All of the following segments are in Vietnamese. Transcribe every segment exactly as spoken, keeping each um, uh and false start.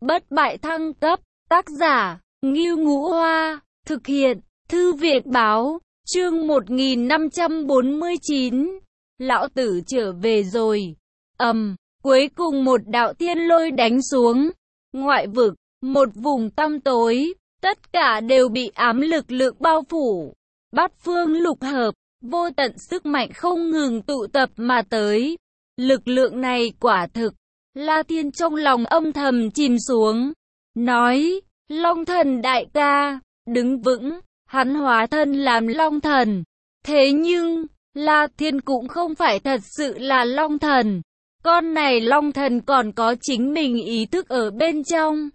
Bất bại thăng cấp, tác giả, Ngưu Ngũ Hoa, thực hiện, Thư viện báo, chương một nghìn năm trăm bốn mươi chín. Lão tử trở về rồi. Ầm, um, cuối cùng một đạo thiên lôi đánh xuống. Ngoại vực, một vùng tăm tối, tất cả đều bị ám lực lượng bao phủ. Bát phương lục hợp, vô tận sức mạnh không ngừng tụ tập mà tới. Lực lượng này quả thực, La Thiên trong lòng âm thầm chìm xuống. Nói, Long Thần đại ca, đứng vững, hắn hóa thân làm Long Thần. Thế nhưng, La Thiên cũng không phải thật sự là Long Thần. Con này Long Thần còn có chính mình ý thức ở bên trong.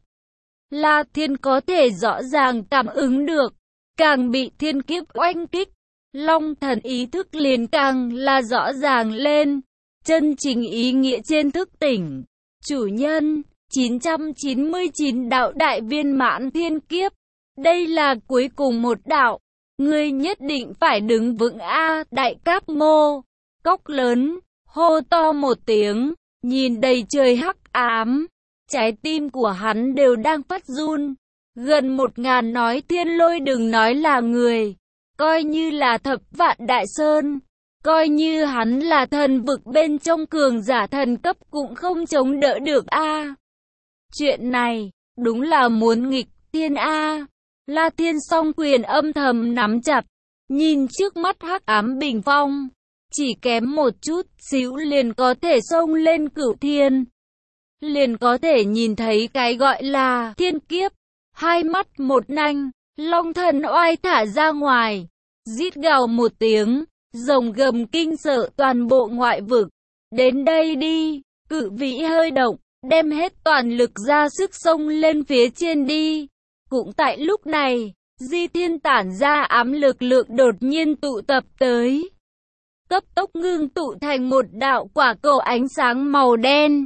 La Thiên có thể rõ ràng cảm ứng được, càng bị thiên kiếp oanh kích, Long Thần ý thức liền càng là rõ ràng lên. Chân chính ý nghĩa trên thức tỉnh. Chủ nhân, chín trăm chín mươi chín đạo đại viên mãn thiên kiếp. Đây là cuối cùng một đạo. Ngươi nhất định phải đứng vững a. Đại Cáp Mô, cốc lớn, hô to một tiếng, nhìn đầy trời hắc ám. Trái tim của hắn đều đang phát run. Gần một ngàn nói thiên lôi, đừng nói là người, coi như là thập vạn đại sơn, coi như hắn là thần vực bên trong cường giả thần cấp cũng không chống đỡ được a. Chuyện này, đúng là muốn nghịch thiên a. La Thiên song quyền âm thầm nắm chặt, nhìn trước mắt hắc ám bình phong, chỉ kém một chút xíu liền có thể xông lên cửu thiên, liền có thể nhìn thấy cái gọi là thiên kiếp. Hai mắt một nanh, Long Thần oai thả ra ngoài, rít gào một tiếng, rồng gầm kinh sợ toàn bộ ngoại vực. Đến đây đi, cự vĩ hơi động, đem hết toàn lực ra sức xông lên phía trên đi. Cũng tại lúc này, Di Thiên tản ra ám lực lượng đột nhiên tụ tập tới, cấp tốc ngưng tụ thành một đạo quả cầu ánh sáng màu đen.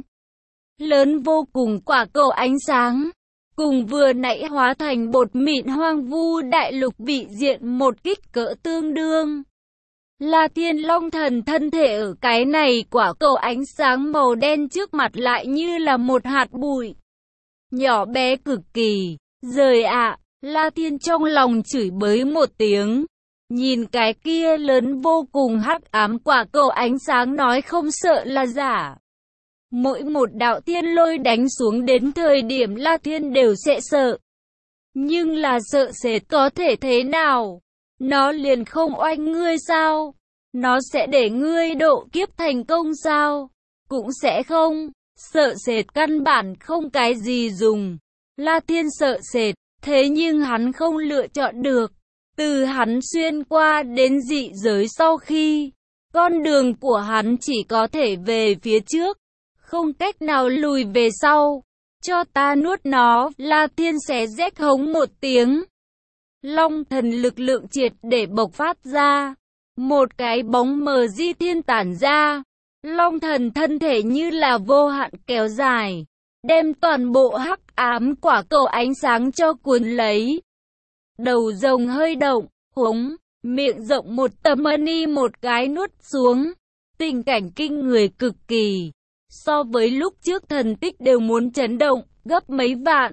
Lớn vô cùng quả cầu ánh sáng, cùng vừa nãy hóa thành bột mịn hoang vu đại lục bị diện một kích cỡ tương đương. La Thiên Long Thần thân thể ở cái này quả cầu ánh sáng màu đen trước mặt lại như là một hạt bụi, nhỏ bé cực kỳ. Rời ạ, à, La Thiên trong lòng chửi bới một tiếng, nhìn cái kia lớn vô cùng hắc ám quả cầu ánh sáng nói không sợ là giả. Mỗi một đạo thiên lôi đánh xuống đến thời điểm La Thiên đều sẽ sợ. Nhưng là sợ sệt có thể thế nào? Nó liền không oanh ngươi sao? Nó sẽ để ngươi độ kiếp thành công sao? Cũng sẽ không. Sợ sệt căn bản không cái gì dùng. La Thiên sợ sệt, thế nhưng hắn không lựa chọn được. Từ hắn xuyên qua đến dị giới sau khi, con đường của hắn chỉ có thể về phía trước, không cách nào lùi về sau. Cho ta nuốt nó, La Thiên xé rách hống một tiếng. Long Thần lực lượng triệt để bộc phát ra. Một cái bóng mờ Di Thiên tản ra. Long Thần thân thể như là vô hạn kéo dài, đem toàn bộ hắc ám quả cầu ánh sáng cho cuốn lấy. Đầu rồng hơi động, hống, miệng rộng một tấm mani một cái nuốt xuống. Tình cảnh kinh người cực kỳ. So với lúc trước thần tích đều muốn chấn động, gấp mấy vạn.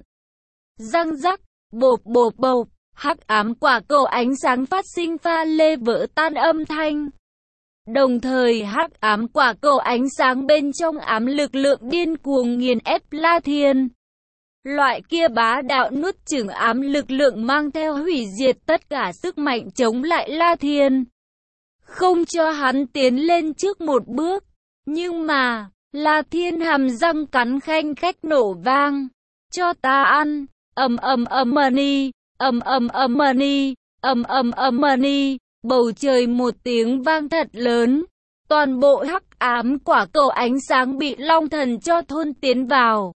Răng rắc, bộp bộp bộp, hắc ám quả cầu ánh sáng phát sinh pha lê vỡ tan âm thanh. Đồng thời hắc ám quả cầu ánh sáng bên trong ám lực lượng điên cuồng nghiền ép La Thiên. Loại kia bá đạo nuốt chửng ám lực lượng mang theo hủy diệt tất cả sức mạnh chống lại La Thiên, không cho hắn tiến lên trước một bước. Nhưng mà, La Thiên hàm răng cắn khanh khách nổ vang. Cho ta ăn, ầm ầm ầm mani, ầm ầm ầm mani, ầm ầm ầm mani. Bầu trời một tiếng vang thật lớn, toàn bộ hắc ám quả cầu ánh sáng bị Long Thần cho thôn tiến vào.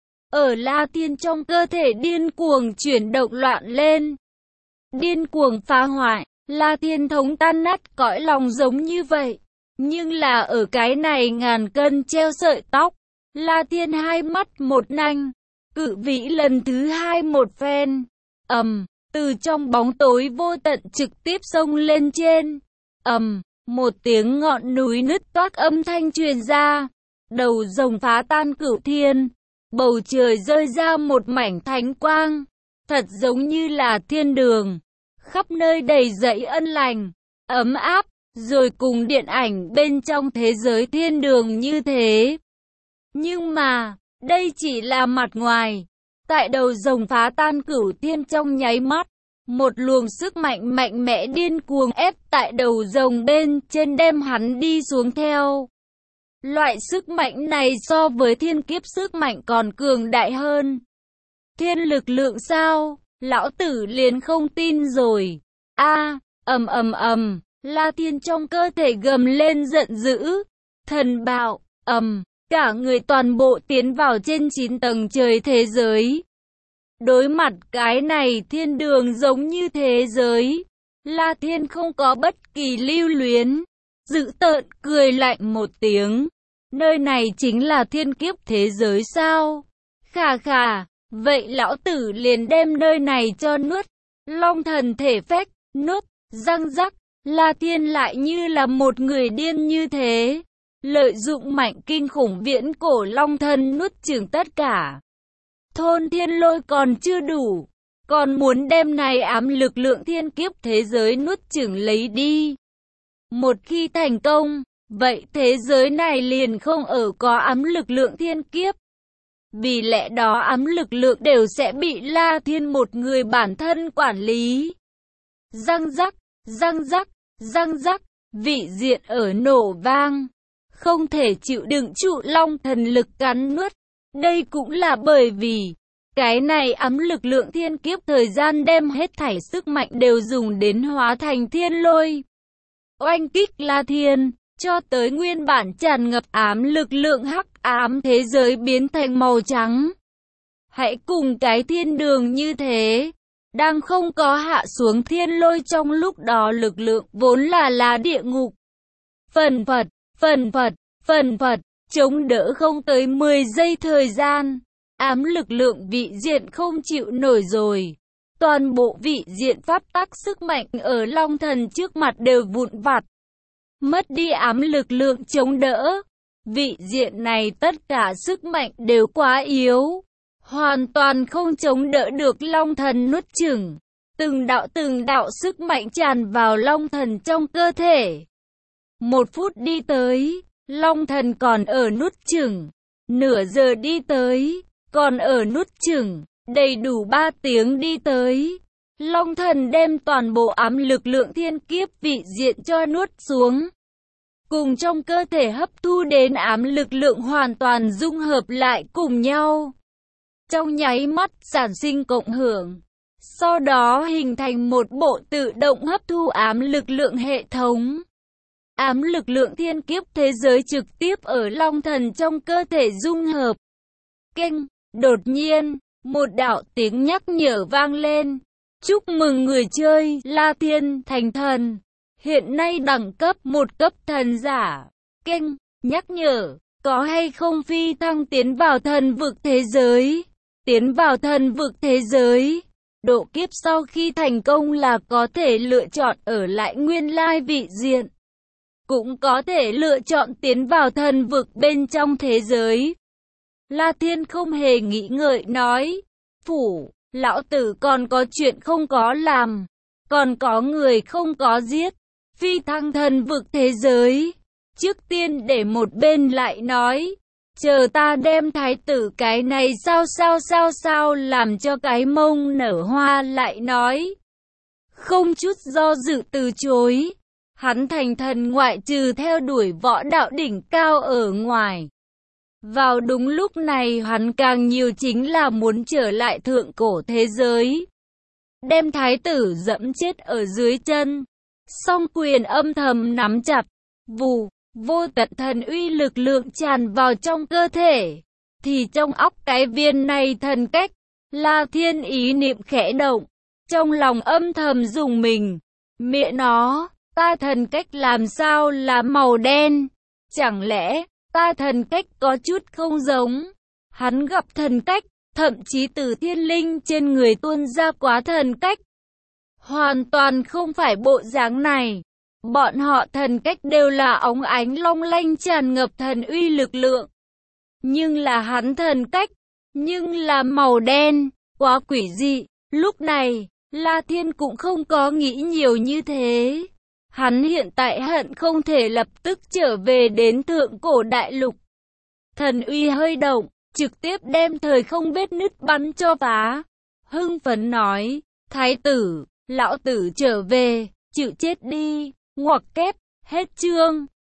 Ở La Thiên trong cơ thể điên cuồng chuyển động loạn lên, điên cuồng phá hoại. La Thiên thống tan nát cõi lòng giống như vậy. Nhưng là ở cái này ngàn cân treo sợi tóc, La Thiên hai mắt một nanh, cự vĩ lần thứ hai một phen, ầm. Um, Từ trong bóng tối vô tận trực tiếp xông lên trên. Ầm, um, một tiếng ngọn núi nứt toác âm thanh truyền ra. Đầu rồng phá tan cửu thiên. bầu trời rơi ra một mảnh thánh quang, thật giống như là thiên đường, khắp nơi đầy dẫy ân lành, ấm áp, rồi cùng điện ảnh bên trong thế giới thiên đường như thế. Nhưng mà, đây chỉ là mặt ngoài. Tại đầu rồng phá tan cửu thiên trong nháy mắt, một luồng sức mạnh mạnh mẽ điên cuồng ép tại đầu rồng bên trên đem hắn đi xuống theo. Loại sức mạnh này so với thiên kiếp sức mạnh còn cường đại hơn. Thiên lực lượng sao? Lão tử liền không tin rồi. A, ầm ầm ầm, La Thiên trong cơ thể gầm lên giận dữ. Thần bạo, ầm, cả người toàn bộ tiến vào trên chín tầng trời thế giới. Đối mặt cái này thiên đường giống như thế giới, La Thiên không có bất kỳ lưu luyến, dữ tợn cười lạnh một tiếng. Nơi này chính là thiên kiếp thế giới sao? Khà khà, vậy lão tử liền đem nơi này cho nuốt. Long thần thể phách, nuốt, răng rắc, La Thiên lại như là một người điên như thế. Lợi dụng mạnh kinh khủng viễn cổ long thần nuốt chửng tất cả. Thôn thiên lôi còn chưa đủ, còn muốn đem này ám lực lượng thiên kiếp thế giới nuốt chửng lấy đi. Một khi thành công, vậy thế giới này liền không ở có ám lực lượng thiên kiếp. Vì lẽ đó ám lực lượng đều sẽ bị La Thiên một người bản thân quản lý. Răng rắc, răng rắc, răng rắc, vị diện ở nổ vang. Không thể chịu đựng trụ long thần lực cắn nuốt. Đây cũng là bởi vì, cái này ám lực lượng thiên kiếp thời gian đem hết thảy sức mạnh đều dùng đến hóa thành thiên lôi. Oanh kích La Thiên, cho tới nguyên bản tràn ngập ám lực lượng hắc ám thế giới biến thành màu trắng. Hãy cùng cái thiên đường như thế, đang không có hạ xuống thiên lôi trong lúc đó lực lượng vốn là là địa ngục. Phần phật, phần phật, phần phật. Chống đỡ không tới mười giây thời gian, ám lực lượng vị diện không chịu nổi rồi. Toàn bộ vị diện pháp tắc sức mạnh ở long thần trước mặt đều vụn vặt. Mất đi ám lực lượng chống đỡ. Vị diện này tất cả sức mạnh đều quá yếu. Hoàn toàn không chống đỡ được long thần nuốt chửng. Từng đạo từng đạo sức mạnh tràn vào long thần trong cơ thể. Một phút đi tới. Long thần còn ở nuốt chửng, nửa giờ đi tới, còn ở nuốt chửng, đầy đủ ba tiếng đi tới. Long thần đem toàn bộ ám lực lượng thiên kiếp vị diện cho nuốt xuống. Cùng trong cơ thể hấp thu đến ám lực lượng hoàn toàn dung hợp lại cùng nhau. Trong nháy mắt sản sinh cộng hưởng, sau đó hình thành một bộ tự động hấp thu ám lực lượng hệ thống. Ám lực lượng thiên kiếp thế giới trực tiếp ở long thần trong cơ thể dung hợp. Kênh, đột nhiên, một đạo tiếng nhắc nhở vang lên. Chúc mừng người chơi La Thiên thành thần. Hiện nay đẳng cấp một cấp thần giả. Kênh, nhắc nhở, có hay không phi thăng tiến vào thần vực thế giới? Tiến vào thần vực thế giới. Độ kiếp sau khi thành công là có thể lựa chọn ở lại nguyên lai vị diện. Cũng có thể lựa chọn tiến vào thần vực bên trong thế giới. La Thiên không hề nghĩ ngợi nói. Phủ, lão tử còn có chuyện không có làm. Còn có người không có giết. Phi thăng thần vực thế giới. Trước tiên để một bên lại nói. Chờ ta đem thái tử cái này sao sao sao sao làm cho cái mông nở hoa lại nói. Không chút do dự từ chối. Hắn thành thần ngoại trừ theo đuổi võ đạo đỉnh cao ở ngoài. Vào đúng lúc này hắn càng nhiều chính là muốn trở lại thượng cổ thế giới. Đem thái tử dẫm chết ở dưới chân. Song quyền âm thầm nắm chặt. Vù, vô tận thần uy lực lượng tràn vào trong cơ thể. Thì trong óc cái viên này thần cách. La Thiên ý niệm khẽ động. Trong lòng âm thầm dùng mình. Mẹ nó. Ta thần cách làm sao là màu đen? Chẳng lẽ, ta thần cách có chút không giống? Hắn gặp thần cách, thậm chí từ thiên linh trên người tuôn ra quá thần cách. Hoàn toàn không phải bộ dáng này. Bọn họ thần cách đều là óng ánh long lanh tràn ngập thần uy lực lượng. Nhưng là hắn thần cách, nhưng là màu đen, quá quỷ dị. Lúc này, La Thiên cũng không có nghĩ nhiều như thế. Hắn hiện tại hận không thể lập tức trở về đến thượng cổ đại lục. Thần uy hơi động, trực tiếp đem thời không vết nứt bắn cho phá. Hưng phấn nói, thái tử, lão tử trở về, chịu chết đi, ngoặc kép, hết chương.